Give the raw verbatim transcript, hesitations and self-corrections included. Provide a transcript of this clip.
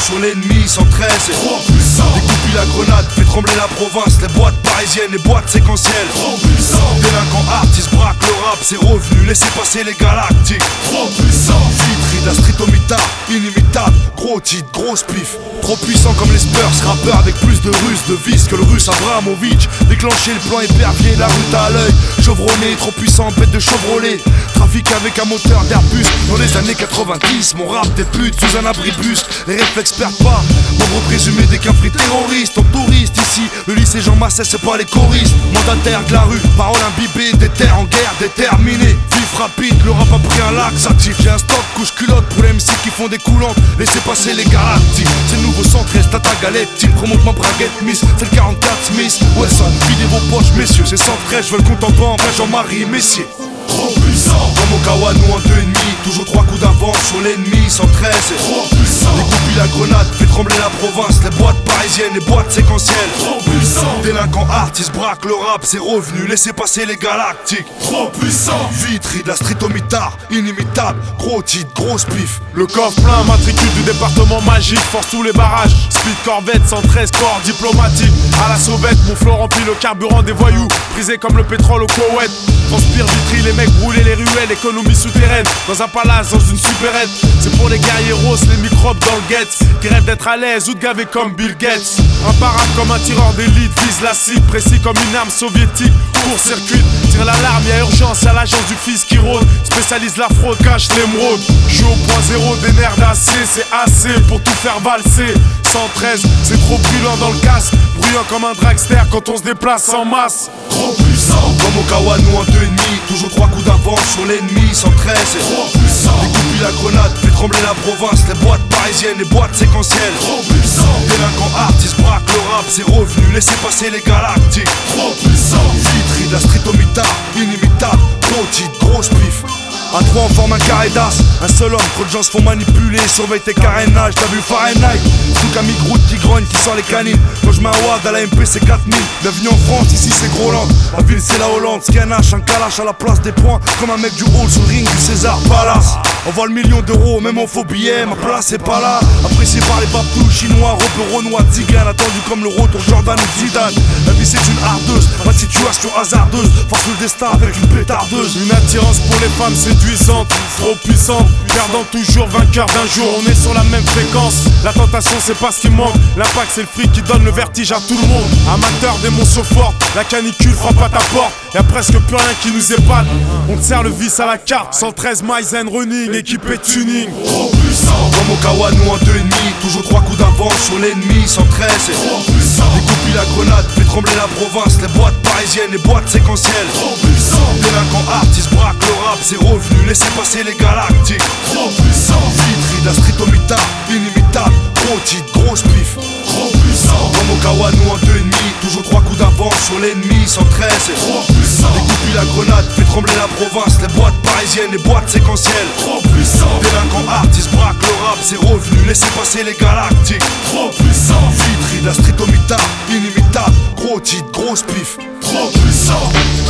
sur l'ennemi, cent treize est trop puissant. Découpille la grenade, fait trembler la province, les boîtes parisiennes, les boîtes séquentielles. Trop puissant. Délinquant artiste, braque le rap, c'est revenu, laissez passer les galactiques. Trop puissant. Vitry, de la street au mitard, inimitable, gros titre, grosse pif. Trop puissant comme les Spurs, rappeur avec plus de russes, de vis que le russe Abramovic. Déclencher le plan épervier, la route à l'œil. Chevronné, trop puissant, bête de Chevrolet. Trafic avec un moteur d'Airbus. Dans les années quatre-vingt-dix, mon rap des putes sous un abribus. Les réflexes perdent pas, membre présumé des cafés terroristes. En touriste ici, le lycée Jean Massès c'est pas les choristes. Mandataire de la rue, parole imbibée, des terres en guerre, déterminé. Vif rapide, le rap a pris un lax actif. J'ai un stock couche culotte pour les M C qui font des coulantes. Laissez passer les galactiques. C'est le nouveau cent treize, tata galette, il remonte ma braguette miss. C'est le quarante-quatre Smith, Wesson, videz vos poches messieurs. C'est cent treize, je veux le compte en banque, vrai Jean-Marie Messier. Trop puissant. Comme au Kawano en deux et demi, toujours trois coups d'avance sur l'ennemi, cent treize est trop puissant. Découpille la grenade, fait trembler la province, les boîtes parisiennes, les boîtes séquentielles. Trop puissant. Délinquant artiste, braque le rap, c'est revenu, laissez passer les galactiques. Trop puissant. Vitry, de la street au mitard, inimitable, gros titre, grosse pif. Le coffre plein, matricule du département magique, force tous les barrages. Speed Corvette, cent treize corps diplomatique. À la sauvette, mon flot remplit le carburant des voyous, brisé comme le pétrole au Koweït. Transpire Vitry, les mecs brûler les ruelles, économie souterraine. Dans un palace, dans une supérette. C'est pour les guerriers roses, les microbes dans le guette. Qui rêvent d'être à l'aise ou de gaver comme Bill Gates. Imparable comme un tireur d'élite, vise la cible, précis comme une arme soviétique. Court-circuit, tire l'alarme, y'a urgence, y'a l'agence du fils qui rôde. Spécialise la fraude, cache l'émeraude. Je suis au point zéro des nerfs d'acier, c'est assez pour tout faire valser. cent treize, c'est trop brûlant dans le casque. Bruyant comme un dragster quand on se déplace en masse. Trop puissant. Comme au Kawano en deux et demi, toujours trois coups d'avance sur l'ennemi, cent treize est trop puissant. Découpille la grenade, fait trembler la province, les boîtes parisiennes, les boîtes séquentielles. Trop puissant. Délinquant artiste, braque le rap, c'est revenu, laissez passer les galactiques. Trop puissant. Vitry, de la street au mitard, inimitable, gros titre, grosse pif. À trois on forme un carré d'as, un seul homme, trop de gens se font manipuler, surveille tes carénages, t'as vu Fahrenheit. Tout Camille Groot qui grogne, qui sort les canines. Quand je mets un wad à la M P c'est quatre mille. Bienvenue en France, ici c'est Groland. La ville c'est la Hollande, scan H, un calache à la place des points. Comme un mec du hall sur le ring du César Palace. On voit le million d'euros, même en faux billets, ma place c'est pas là. Apprécié par les babtous chinois, Rope Renoir, Zigane, attendu comme le retour Jordan ou Zidane. La vie c'est une hardeuse, pas de situation hasardeuse. Force le destin avec une pétardeuse. Une attirance pour les femmes séduisantes, trop puissante, perdant toujours vainqueur d'un jour. On est sur la même fréquence, la tentation c'est pas ce qui manque. L'impact c'est le fric qui donne le vertige à tout le monde. Amateur des monstres forts, la canicule frappe à ta porte. Y'a presque plus rien qui nous épate. On te sert le vice à la carte, cent treize Maizen running, équipé tuning. Trop puissant. Comme au Kawano en deux et demi, toujours trois coups d'avance sur l'ennemi, cent treize est trop puissant. Découpille la grenade, fait trembler la province, les boîtes parisiennes, les boîtes séquentielles. Trop puissant. Délinquant artiste, braque le rap, c'est revenu, laissez passer les galactiques. Trop puissant. Vitry, de la street au mitard, inimitable, gros titre, grosse pif. Trop puissant. Comme au Kawano en deux et demi, toujours trois coups d'avance sur l'ennemi, cent treize est trop puissant. Découpille la grenade, fait trembler la province, les boîtes parisiennes, les boîtes séquentielles. Trop puissant. Délinquant artiste, braque le rap, c'est revenu, laissez passer les galactiques. Trop puissant. Vitry, de la street au mitard, inimitable, gros titre, grosse pif. Trop puissant.